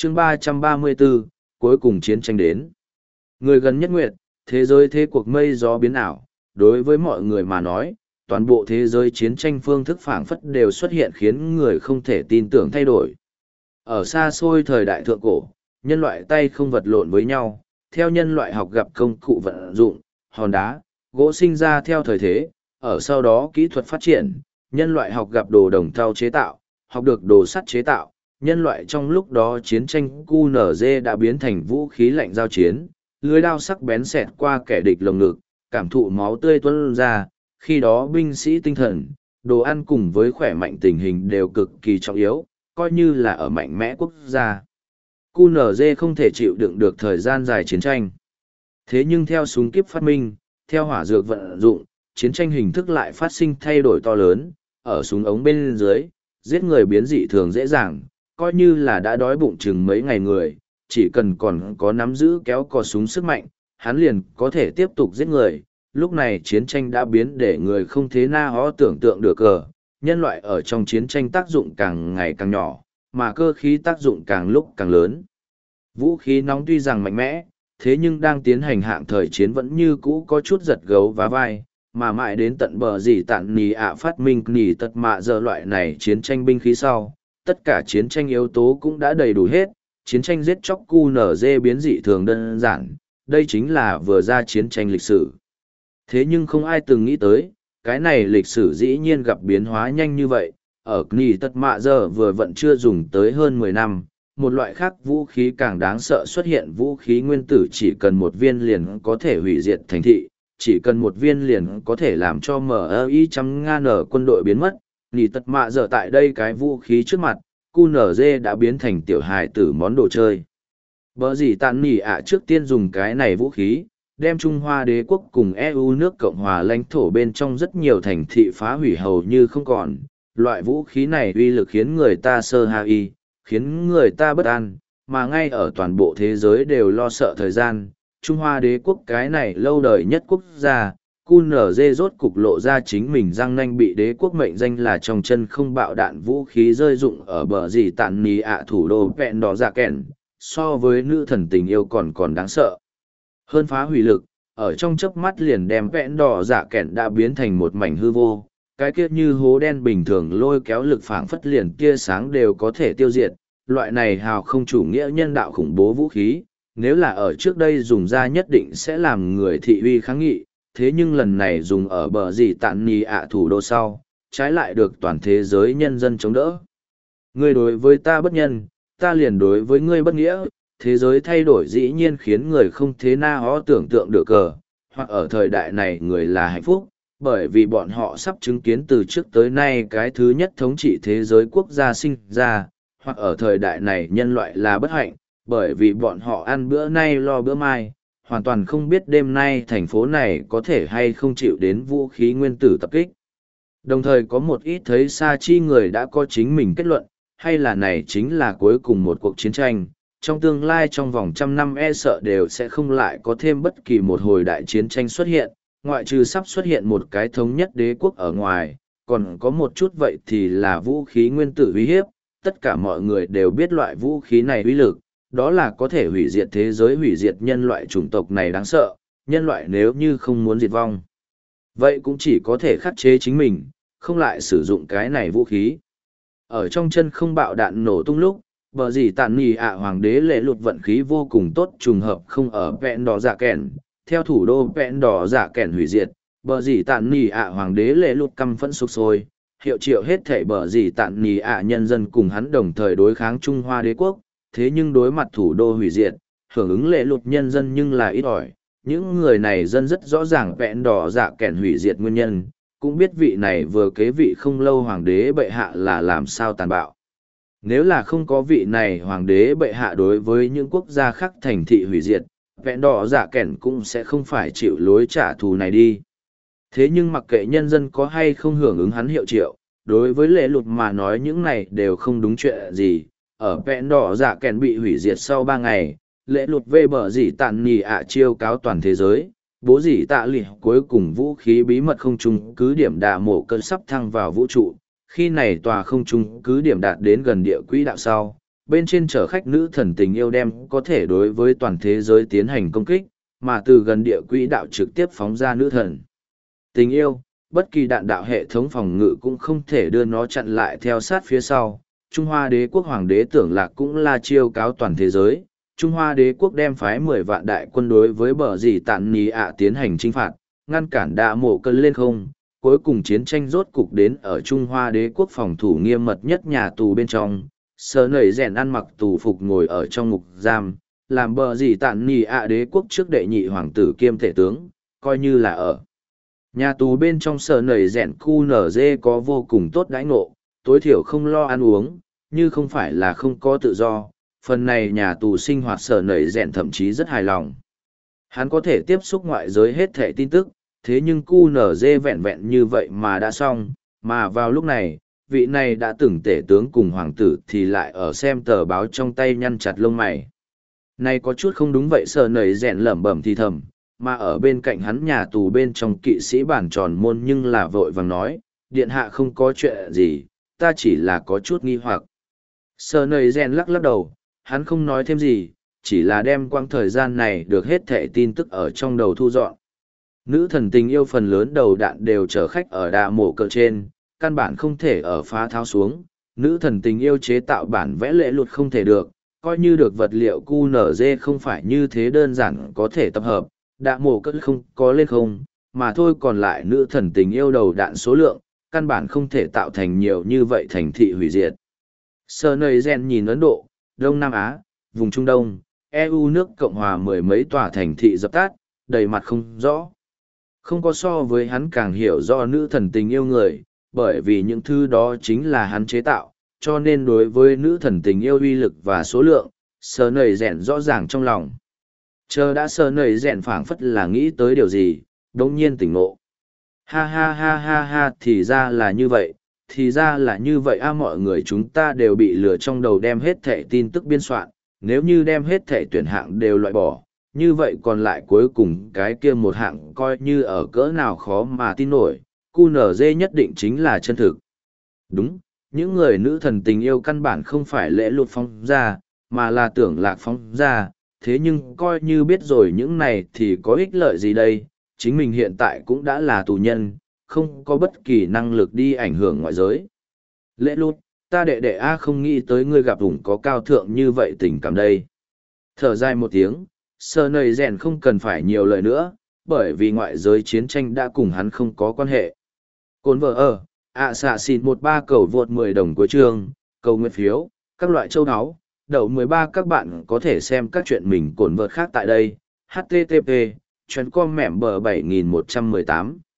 chương 334, cuối cùng chiến tranh đến. Người gần nhất nguyệt, thế giới thế cuộc mây gió biến ảo, đối với mọi người mà nói, toàn bộ thế giới chiến tranh phương thức phảng phất đều xuất hiện khiến người không thể tin tưởng thay đổi. Ở xa xôi thời đại thượng cổ, nhân loại tay không vật lộn với nhau, theo nhân loại học gặp công cụ vận dụng, hòn đá, gỗ sinh ra theo thời thế, ở sau đó kỹ thuật phát triển, nhân loại học gặp đồ đồng thau chế tạo, học được đồ sắt chế tạo, nhân loại trong lúc đó chiến tranh QNZ đã biến thành vũ khí lạnh giao chiến, lưới đao sắc bén xẹt qua kẻ địch lồng ngực, cảm thụ máu tươi tuôn ra, khi đó binh sĩ tinh thần, đồ ăn cùng với khỏe mạnh tình hình đều cực kỳ trọng yếu, coi như là ở mạnh mẽ quốc gia. QNZ không thể chịu đựng được thời gian dài chiến tranh. Thế nhưng theo súng kíp phát minh, theo hỏa dược vận dụng, chiến tranh hình thức lại phát sinh thay đổi to lớn, ở súng ống bên dưới, giết người biến dị thường dễ dàng, coi như là đã đói bụng chừng mấy ngày người, chỉ cần còn có nắm giữ kéo cò súng sức mạnh, hắn liền có thể tiếp tục giết người. Lúc này chiến tranh đã biến để người không thế na hó tưởng tượng được cờ, nhân loại ở trong chiến tranh tác dụng càng ngày càng nhỏ, mà cơ khí tác dụng càng lúc càng lớn. Vũ khí nóng tuy rằng mạnh mẽ, thế nhưng đang tiến hành hạng thời chiến vẫn như cũ có chút giật gấu vá vai, mà mãi đến tận bờ gì tạn nì ạ phát minh nì tật mạ giờ loại này chiến tranh binh khí sau, tất cả chiến tranh yếu tố cũng đã đầy đủ hết, chiến tranh giết chóc QNZ biến dị thường đơn giản, đây chính là vừa ra chiến tranh lịch sử. Thế nhưng không ai từng nghĩ tới, cái này lịch sử dĩ nhiên gặp biến hóa nhanh như vậy, ở nì tật mạ giờ vừa vẫn chưa dùng tới hơn 10 năm. Một loại khác vũ khí càng đáng sợ xuất hiện, vũ khí nguyên tử chỉ cần một viên liền có thể hủy diệt thành thị, chỉ cần một viên liền có thể làm cho MI100.000 quân đội biến mất. Nì tật mạ giờ tại đây cái vũ khí trước mặt, QNZ đã biến thành tiểu hài tử món đồ chơi. Bở gì tàn nỉ ạ trước tiên dùng cái này vũ khí, đem Trung Hoa đế quốc cùng EU nước Cộng hòa lãnh thổ bên trong rất nhiều thành thị phá hủy hầu như không còn. Loại vũ khí này uy lực khiến người ta sơ hãi, khiến người ta bất an, mà ngay ở toàn bộ thế giới đều lo sợ thời gian. Trung Hoa đế quốc cái này lâu đời nhất quốc gia, QNZ rốt cục lộ ra chính mình răng nanh, bị đế quốc mệnh danh là trong chân không bạo đạn vũ khí rơi dụng ở bờ gì tàn nì ạ thủ đô vẹn đỏ dạ kèn, so với nữ thần tình yêu còn đáng sợ hơn. Phá hủy lực, ở trong chớp mắt liền đem vẹn đỏ dạ kèn đã biến thành một mảnh hư vô, cái kia như hố đen bình thường lôi kéo lực phảng phất liền tia sáng đều có thể tiêu diệt. Loại này hào không chủ nghĩa nhân đạo khủng bố vũ khí, nếu là ở trước đây dùng ra nhất định sẽ làm người thị uy kháng nghị, thế nhưng lần này dùng ở bờ gì tạn nì ạ thủ đô sau, trái lại được toàn thế giới nhân dân chống đỡ. Ngươi đối với ta bất nhân, ta liền đối với ngươi bất nghĩa, thế giới thay đổi dĩ nhiên khiến người không thế na hó tưởng tượng được cờ, hoặc ở thời đại này người là hạnh phúc, bởi vì bọn họ sắp chứng kiến từ trước tới nay cái thứ nhất thống trị thế giới quốc gia sinh ra, hoặc ở thời đại này nhân loại là bất hạnh, bởi vì bọn họ ăn bữa nay lo bữa mai, hoàn toàn không biết đêm nay thành phố này có thể hay không chịu đến vũ khí nguyên tử tập kích. Đồng thời có một ít thấy xa chi người đã có chính mình kết luận, hay là này chính là cuối cùng một cuộc chiến tranh, trong tương lai trong vòng 100 năm e sợ đều sẽ không lại có thêm bất kỳ một hồi đại chiến tranh xuất hiện, ngoại trừ sắp xuất hiện một cái thống nhất đế quốc ở ngoài, còn có một chút vậy thì là vũ khí nguyên tử uy hiếp, tất cả mọi người đều biết loại vũ khí này uy lực, đó là có thể hủy diệt thế giới, hủy diệt nhân loại, chủng tộc này đáng sợ, nhân loại nếu như không muốn diệt vong. Vậy cũng chỉ có thể khắc chế chính mình, không lại sử dụng cái này vũ khí. Ở trong chân không bạo đạn nổ tung lúc, bờ gì tàn nì ạ hoàng đế lệ lụt vận khí vô cùng tốt, trùng hợp không ở vẹn đỏ dạ kèn, theo thủ đô vẹn đỏ dạ kèn hủy diệt, bờ gì tàn nì ạ hoàng đế lệ lụt căm phẫn sục sôi, hiệu triệu hết thảy bờ gì tàn nì ạ nhân dân cùng hắn đồng thời đối kháng Trung Hoa đế quốc, thế nhưng đối mặt thủ đô hủy diệt, hưởng ứng lệ lụt nhân dân nhưng là ít ỏi. Những người này dân rất rõ ràng vẹn đỏ dạ kèn hủy diệt nguyên nhân, cũng biết vị này vừa kế vị không lâu hoàng đế bệ hạ là làm sao tàn bạo. Nếu là không có vị này hoàng đế bệ hạ đối với những quốc gia khác thành thị hủy diệt, vẹn đỏ dạ kèn cũng sẽ không phải chịu lối trả thù này đi. Thế nhưng mặc kệ nhân dân có hay không hưởng ứng hắn hiệu triệu, đối với lệ lụt mà nói những này đều không đúng chuyện gì. Ở vẹn đỏ dạ kèn bị hủy diệt sau 3 ngày, lệ lụt về bờ dỉ tàn nì ạ chiêu cáo toàn thế giới, bố dỉ tạ lì cuối cùng vũ khí bí mật không trung cứ điểm đạ mổ cơn sắp thăng vào vũ trụ. Khi này tòa không trung cứ điểm đạt đến gần địa quỹ đạo sau, bên trên chở khách nữ thần tình yêu đem có thể đối với toàn thế giới tiến hành công kích, mà từ gần địa quỹ đạo trực tiếp phóng ra nữ thần. Tình yêu, bất kỳ đạn đạo hệ thống phòng ngự cũng không thể đưa nó chặn lại theo sát phía sau. Trung Hoa đế quốc hoàng đế Tưởng Lạc cũng là chiêu cáo toàn thế giới. Trung Hoa đế quốc đem phái 10 vạn đại quân đối với bờ dì tạn nì ạ tiến hành chinh phạt, ngăn cản đạ mộ cân lên không. Cuối cùng chiến tranh rốt cục đến ở Trung Hoa đế quốc phòng thủ nghiêm mật nhất nhà tù bên trong. Sờ nẩy rèn ăn mặc tù phục ngồi ở trong ngục giam, làm bờ dì tạn nì ạ đế quốc trước đệ nhị hoàng tử kiêm thể tướng, coi như là ở. Nhà tù bên trong sở nầy rèn khu nở dê có vô cùng tốt đãi ngộ, tối thiểu không lo ăn uống, như không phải là không có tự do, phần này nhà tù sinh hoạt sở nầy rèn thậm chí rất hài lòng. Hắn có thể tiếp xúc ngoại giới hết thể tin tức, thế nhưng khu nở dê vẹn vẹn như vậy mà đã xong, mà vào lúc này, vị này đã từng tể tướng cùng hoàng tử thì lại ở xem tờ báo trong tay nhăn chặt lông mày. Này có chút không đúng vậy sở nầy rèn lẩm bẩm thì thầm, mà ở bên cạnh hắn nhà tù bên trong kỵ sĩ bản tròn môn nhưng là vội vàng nói, điện hạ không có chuyện gì, ta chỉ là có chút nghi hoặc. Sở nầy rèn lắc lắc đầu, hắn không nói thêm gì, chỉ là đem quãng thời gian này được hết thẻ tin tức ở trong đầu thu dọn. Nữ thần tình yêu phần lớn đầu đạn đều chở khách ở đà mổ cờ trên, căn bản không thể ở phá tháo xuống. Nữ thần tình yêu chế tạo bản vẽ lệ luật không thể được, coi như được vật liệu QNZ không phải như thế đơn giản có thể tập hợp, đạ mổ cất không có lên không, mà thôi còn lại nữ thần tình yêu đầu đạn số lượng, căn bản không thể tạo thành nhiều như vậy thành thị hủy diệt. Sơ nầy gen nhìn Ấn Độ, Đông Nam Á, vùng Trung Đông, EU nước Cộng hòa mười mấy tòa thành thị dập tắt, đầy mặt không rõ. Không có so với hắn càng hiểu do nữ thần tình yêu người, bởi vì những thứ đó chính là hắn chế tạo, cho nên đối với nữ thần tình yêu uy lực và số lượng, sơ nầy rèn rõ ràng trong lòng. Chờ đã sơ nầy rèn phảng phất là nghĩ tới điều gì, đống nhiên tỉnh ngộ. Ha ha ha ha ha, thì ra là như vậy, thì ra là như vậy a, mọi người chúng ta đều bị lừa trong đầu đem hết thẻ tin tức biên soạn, nếu như đem hết thẻ tuyển hạng đều loại bỏ, như vậy còn lại cuối cùng cái kia một hạng coi như ở cỡ nào khó mà tin nổi, QNZ nhất định chính là chân thực. Đúng, những người nữ thần tình yêu căn bản không phải lễ lụt phóng ra, mà là tưởng lạc phóng ra, thế nhưng coi như biết rồi những này thì có ích lợi gì đây, chính mình hiện tại cũng đã là tù nhân, không có bất kỳ năng lực đi ảnh hưởng ngoại giới. Lễ lụt, ta đệ đệ A không nghĩ tới ngươi gặp vùng có cao thượng như vậy tình cảm đây. Thở dài một tiếng, sơ nầy rèn không cần phải nhiều lời nữa, bởi vì ngoại giới chiến tranh đã cùng hắn không có quan hệ. Cồn vợ ở, xạ xịt 13 cầu vượt 10 đồng của trường, cầu nguyện phiếu, các loại châu áo, đậu 13 các bạn có thể xem các chuyện mình cồn vợt khác tại đây. HTTP, chuyến com mẻm bờ 7118.